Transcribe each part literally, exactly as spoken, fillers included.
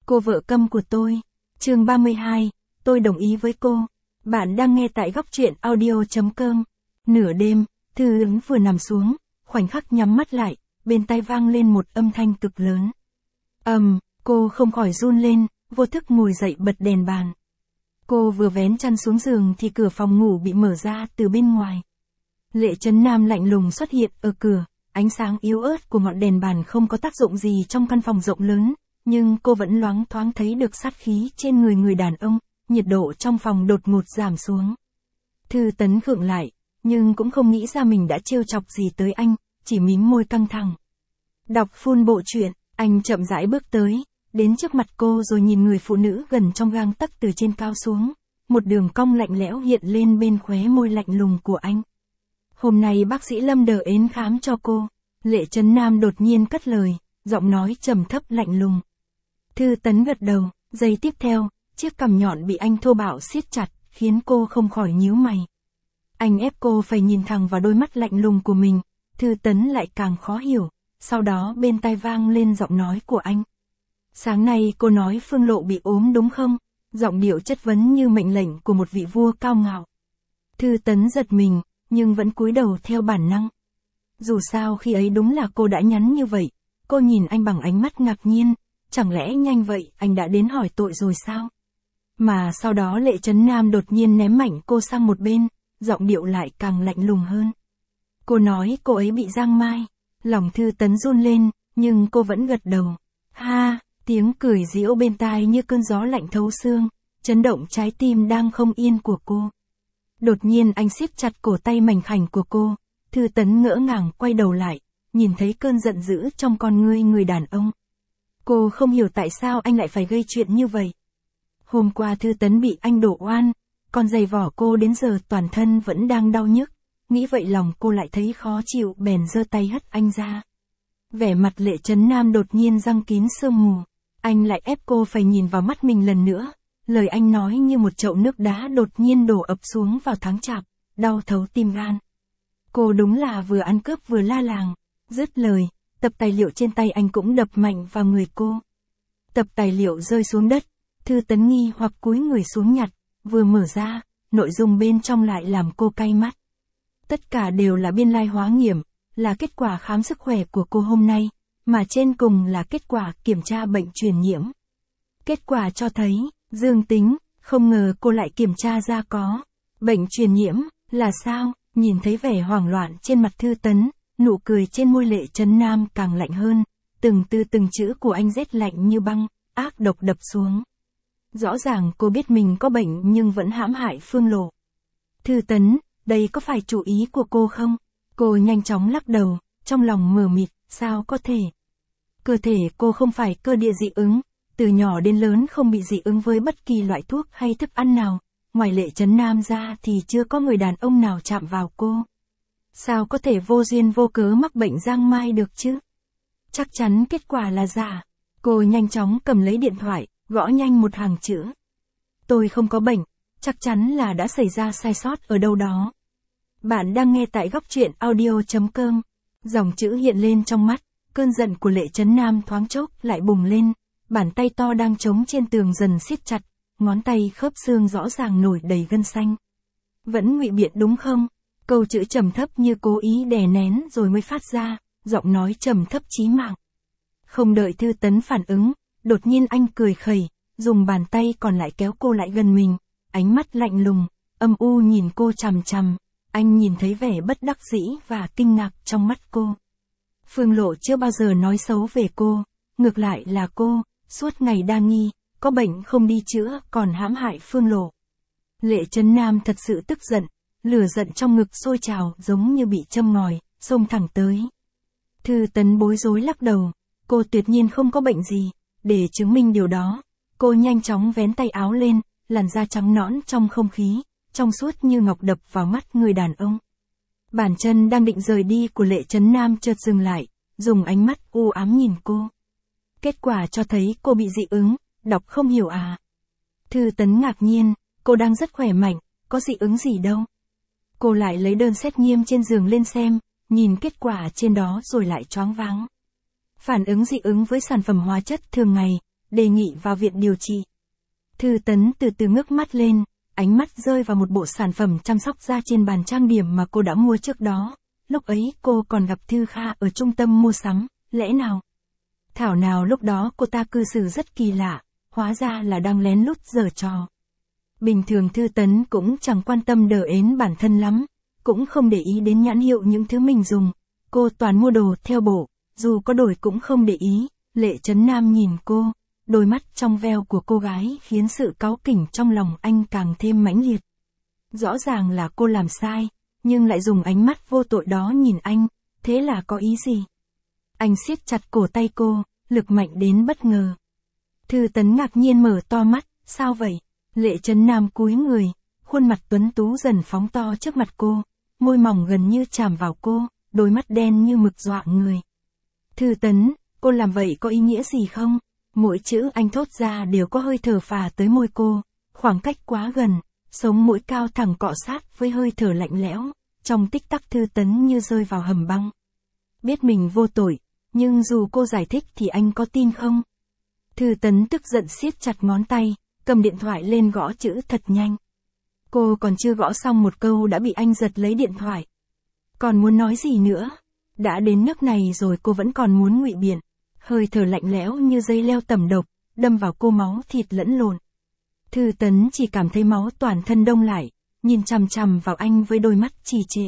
Cô vợ câm của tôi. Chương ba mươi hai, tôi đồng ý với cô. Bạn đang nghe tại góc truyện audio chấm com. Nửa đêm, Thư Ứng vừa nằm xuống, khoảnh khắc nhắm mắt lại, bên tai vang lên một âm thanh cực lớn. Ầm, um, cô không khỏi run lên, vô thức ngồi dậy bật đèn bàn. Cô vừa vén chăn xuống giường thì cửa phòng ngủ bị mở ra từ bên ngoài. Lệ Trấn Nam lạnh lùng xuất hiện ở cửa, ánh sáng yếu ớt của ngọn đèn bàn không có tác dụng gì trong căn phòng rộng lớn, nhưng cô vẫn loáng thoáng thấy được sát khí trên người người đàn ông, nhiệt độ trong phòng đột ngột giảm xuống. Thư Tấn khựng lại, nhưng cũng không nghĩ ra mình đã trêu chọc gì tới anh, chỉ mím môi căng thẳng. Đọc full bộ truyện, anh chậm rãi bước tới, đến trước mặt cô rồi nhìn người phụ nữ gần trong gang tấc từ trên cao xuống, một đường cong lạnh lẽo hiện lên bên khóe môi lạnh lùng của anh. Hôm nay bác sĩ Lâm đờ đến khám cho cô. Lệ Trấn Nam đột nhiên cất lời, giọng nói trầm thấp lạnh lùng. Thư Tấn gật đầu, giây tiếp theo, chiếc cằm nhọn bị anh thô bạo siết chặt, khiến cô không khỏi nhíu mày. Anh ép cô phải nhìn thẳng vào đôi mắt lạnh lùng của mình, Thư Tấn lại càng khó hiểu, sau đó bên tai vang lên giọng nói của anh. Sáng nay cô nói Phương Lộ bị ốm đúng không? Giọng điệu chất vấn như mệnh lệnh của một vị vua cao ngạo. Thư Tấn giật mình, nhưng vẫn cúi đầu theo bản năng. Dù sao khi ấy đúng là cô đã nhắn như vậy, cô nhìn anh bằng ánh mắt ngạc nhiên, chẳng lẽ nhanh vậy anh đã đến hỏi tội rồi sao? Mà sau đó Lệ Trấn Nam đột nhiên ném mạnh cô sang một bên, giọng điệu lại càng lạnh lùng hơn. Cô nói cô ấy bị giang mai, lòng Thư Tấn run lên, nhưng cô vẫn gật đầu. Ha, tiếng cười giễu bên tai như cơn gió lạnh thấu xương, chấn động trái tim đang không yên của cô. Đột nhiên anh siết chặt cổ tay mảnh khảnh của cô, Thư Tấn ngỡ ngàng quay đầu lại, nhìn thấy cơn giận dữ trong con ngươi người đàn ông. Cô không hiểu tại sao anh lại phải gây chuyện như vậy. Hôm qua Thư Tấn bị anh đổ oan, còn giày vỏ cô đến giờ toàn thân vẫn đang đau nhức, nghĩ vậy lòng cô lại thấy khó chịu bèn giơ tay hất anh ra. Vẻ mặt Lệ Trấn Nam đột nhiên răng kín sương mù, anh lại ép cô phải nhìn vào mắt mình lần nữa. Lời anh nói như một chậu nước đá đột nhiên đổ ập xuống vào tháng chạp, đau thấu tim gan. Cô đúng là vừa ăn cướp vừa la làng. Dứt lời, tập tài liệu trên tay anh cũng đập mạnh vào người cô. Tập tài liệu rơi xuống đất, Thư Tấn nghi hoặc cúi người xuống nhặt, vừa mở ra, nội dung bên trong lại làm cô cay mắt. Tất cả đều là biên lai hóa nghiệm, là kết quả khám sức khỏe của cô hôm nay, mà trên cùng là kết quả kiểm tra bệnh truyền nhiễm. Kết quả cho thấy, dương tính, không ngờ cô lại kiểm tra ra có bệnh truyền nhiễm, là sao? Nhìn thấy vẻ hoảng loạn trên mặt Thư Tấn, nụ cười trên môi Lệ Trấn Nam càng lạnh hơn, từng từ từng chữ của anh rét lạnh như băng, ác độc đập xuống. Rõ ràng cô biết mình có bệnh nhưng vẫn hãm hại Phương Lộ. Thư Tấn, đây có phải chủ ý của cô không? Cô nhanh chóng lắc đầu, trong lòng mờ mịt, sao có thể? Cơ thể cô không phải cơ địa dị ứng, từ nhỏ đến lớn không bị dị ứng với bất kỳ loại thuốc hay thức ăn nào, ngoài Lệ Trấn Nam ra thì chưa có người đàn ông nào chạm vào cô. Sao có thể vô duyên vô cớ mắc bệnh giang mai được chứ? Chắc chắn kết quả là giả. Cô nhanh chóng cầm lấy điện thoại, gõ nhanh một hàng chữ. Tôi không có bệnh, chắc chắn là đã xảy ra sai sót ở đâu đó. Bạn đang nghe tại góc truyện audio chấm com. Dòng chữ hiện lên trong mắt, cơn giận của Lệ Trấn Nam thoáng chốc lại bùng lên, bàn tay to đang chống trên tường dần siết chặt, ngón tay khớp xương rõ ràng nổi đầy gân xanh. Vẫn ngụy biện đúng không? Câu chữ trầm thấp như cố ý đè nén rồi mới phát ra, giọng nói trầm thấp chí mạng. Không đợi Thư Tấn phản ứng, đột nhiên anh cười khẩy, dùng bàn tay còn lại kéo cô lại gần mình, ánh mắt lạnh lùng, âm u nhìn cô chằm chằm, anh nhìn thấy vẻ bất đắc dĩ và kinh ngạc trong mắt cô. Phương Lộ chưa bao giờ nói xấu về cô, ngược lại là cô, suốt ngày đa nghi, có bệnh không đi chữa còn hãm hại Phương Lộ. Lệ Trấn Nam thật sự tức giận, lửa giận trong ngực sôi trào giống như bị châm ngòi, xông thẳng tới. Thư Tấn bối rối lắc đầu, cô tuyệt nhiên không có bệnh gì, để chứng minh điều đó, cô nhanh chóng vén tay áo lên, làn da trắng nõn trong không khí, trong suốt như ngọc đập vào mắt người đàn ông. Bàn chân đang định rời đi của Lệ Trấn Nam chợt dừng lại, dùng ánh mắt u ám nhìn cô. Kết quả cho thấy cô bị dị ứng, đọc không hiểu à? Thư Tấn ngạc nhiên, cô đang rất khỏe mạnh, có dị ứng gì đâu. Cô lại lấy đơn xét nghiệm trên giường lên xem, nhìn kết quả trên đó rồi lại choáng váng. Phản ứng dị ứng với sản phẩm hóa chất thường ngày, đề nghị vào viện điều trị. Thư Tấn từ từ ngước mắt lên, ánh mắt rơi vào một bộ sản phẩm chăm sóc da trên bàn trang điểm mà cô đã mua trước đó. Lúc ấy cô còn gặp Thư Kha ở trung tâm mua sắm, lẽ nào? Thảo nào lúc đó cô ta cư xử rất kỳ lạ, hóa ra là đang lén lút giở trò. Bình thường Thư Tấn cũng chẳng quan tâm đờ ến bản thân lắm, cũng không để ý đến nhãn hiệu những thứ mình dùng. Cô toàn mua đồ theo bộ, dù có đổi cũng không để ý. Lệ Chấn Nam nhìn cô, đôi mắt trong veo của cô gái khiến sự cáu kỉnh trong lòng anh càng thêm mãnh liệt. Rõ ràng là cô làm sai, nhưng lại dùng ánh mắt vô tội đó nhìn anh, thế là có ý gì? Anh siết chặt cổ tay cô, lực mạnh đến bất ngờ. Thư Tấn ngạc nhiên mở to mắt, sao vậy? Lệ Chấn Nam cúi người, khuôn mặt tuấn tú dần phóng to trước mặt cô, môi mỏng gần như chạm vào cô, đôi mắt đen như mực dọa người. Thư Tấn, cô làm vậy có ý nghĩa gì không? Mỗi chữ anh thốt ra đều có hơi thở phả tới môi cô, khoảng cách quá gần, sống mũi cao thẳng cọ sát với hơi thở lạnh lẽo, trong tích tắc Thư Tấn như rơi vào hầm băng. Biết mình vô tội, nhưng dù cô giải thích thì anh có tin không? Thư Tấn tức giận siết chặt ngón tay, cầm điện thoại lên gõ chữ thật nhanh. Cô còn chưa gõ xong một câu đã bị anh giật lấy điện thoại. Còn muốn nói gì nữa? Đã đến nước này rồi cô vẫn còn muốn ngụy biện. Hơi thở lạnh lẽo như dây leo tẩm độc, đâm vào cô máu thịt lẫn lộn. Thư Tấn chỉ cảm thấy máu toàn thân đông lại, nhìn chằm chằm vào anh với đôi mắt trì trệ.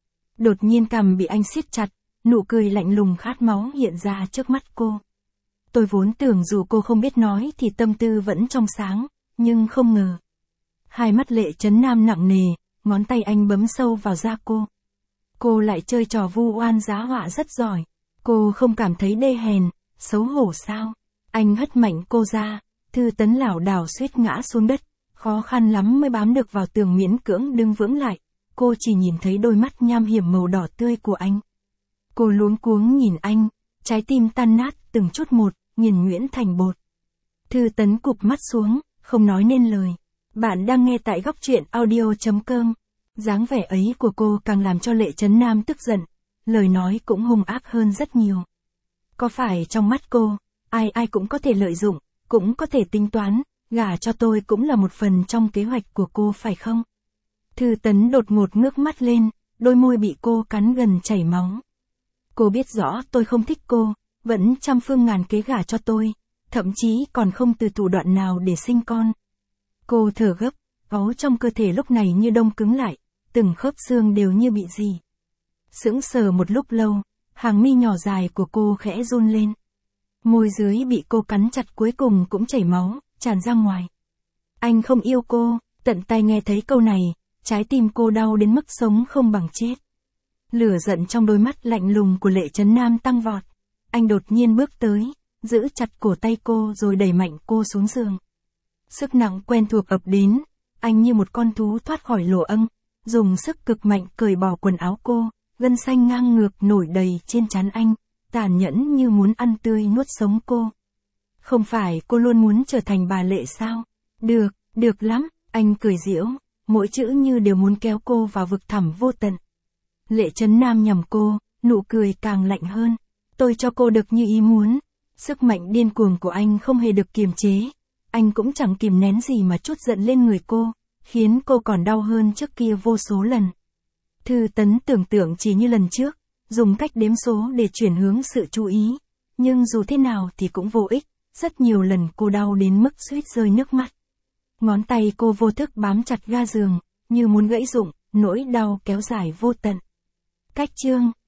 Đột nhiên cằm bị anh siết chặt, nụ cười lạnh lùng khát máu hiện ra trước mắt cô. Tôi vốn tưởng dù cô không biết nói thì tâm tư vẫn trong sáng, nhưng không ngờ. Hai mắt Lệ Chấn Nam nặng nề, ngón tay anh bấm sâu vào da cô. Cô lại chơi trò vu oan giá họa rất giỏi. Cô không cảm thấy đê hèn, xấu hổ sao? Anh hất mạnh cô ra, Thư Tấn lảo đảo suýt ngã xuống đất, khó khăn lắm mới bám được vào tường miễn cưỡng đứng vững lại. Cô chỉ nhìn thấy đôi mắt nham hiểm màu đỏ tươi của anh. Cô luống cuống nhìn anh, trái tim tan nát từng chút một, nghiền nhuyễn thành bột. Thư Tấn cụp mắt xuống, không nói nên lời. Bạn đang nghe tại góc truyện audio chấm com. Dáng vẻ ấy của cô càng làm cho Lệ Chấn Nam tức giận, lời nói cũng hung ác hơn rất nhiều. Có phải trong mắt cô, ai ai cũng có thể lợi dụng, cũng có thể tính toán, gả cho tôi cũng là một phần trong kế hoạch của cô phải không? Thư Tấn đột ngột ngước mắt lên, đôi môi bị cô cắn gần chảy máu. Cô biết rõ tôi không thích cô, vẫn trăm phương ngàn kế gả cho tôi, thậm chí còn không từ thủ đoạn nào để sinh con. Cô thở gấp, máu trong cơ thể lúc này như đông cứng lại, từng khớp xương đều như bị gì. Sững sờ một lúc lâu, hàng mi nhỏ dài của cô khẽ run lên. Môi dưới bị cô cắn chặt cuối cùng cũng chảy máu, tràn ra ngoài. Anh không yêu cô, tận tai nghe thấy câu này, trái tim cô đau đến mức sống không bằng chết. Lửa giận trong đôi mắt lạnh lùng của Lệ Chấn Nam tăng vọt. Anh đột nhiên bước tới, giữ chặt cổ tay cô rồi đẩy mạnh cô xuống giường. Sức nặng quen thuộc ập đến, anh như một con thú thoát khỏi lỗ âng, dùng sức cực mạnh cởi bỏ quần áo cô, gân xanh ngang ngược nổi đầy trên trán anh, tàn nhẫn như muốn ăn tươi nuốt sống cô. Không phải cô luôn muốn trở thành bà Lệ sao? Được, được lắm, anh cười giễu, mỗi chữ như đều muốn kéo cô vào vực thẳm vô tận. Lệ Chấn Nam nhằm cô, nụ cười càng lạnh hơn. Tôi cho cô được như ý muốn. Sức mạnh điên cuồng của anh không hề được kiềm chế. Anh cũng chẳng kìm nén gì mà trút giận lên người cô, khiến cô còn đau hơn trước kia vô số lần. Thư Tấn tưởng tượng chỉ như lần trước, dùng cách đếm số để chuyển hướng sự chú ý. Nhưng dù thế nào thì cũng vô ích, rất nhiều lần cô đau đến mức suýt rơi nước mắt. Ngón tay cô vô thức bám chặt ga giường, như muốn gãy rụng, nỗi đau kéo dài vô tận. Cách chương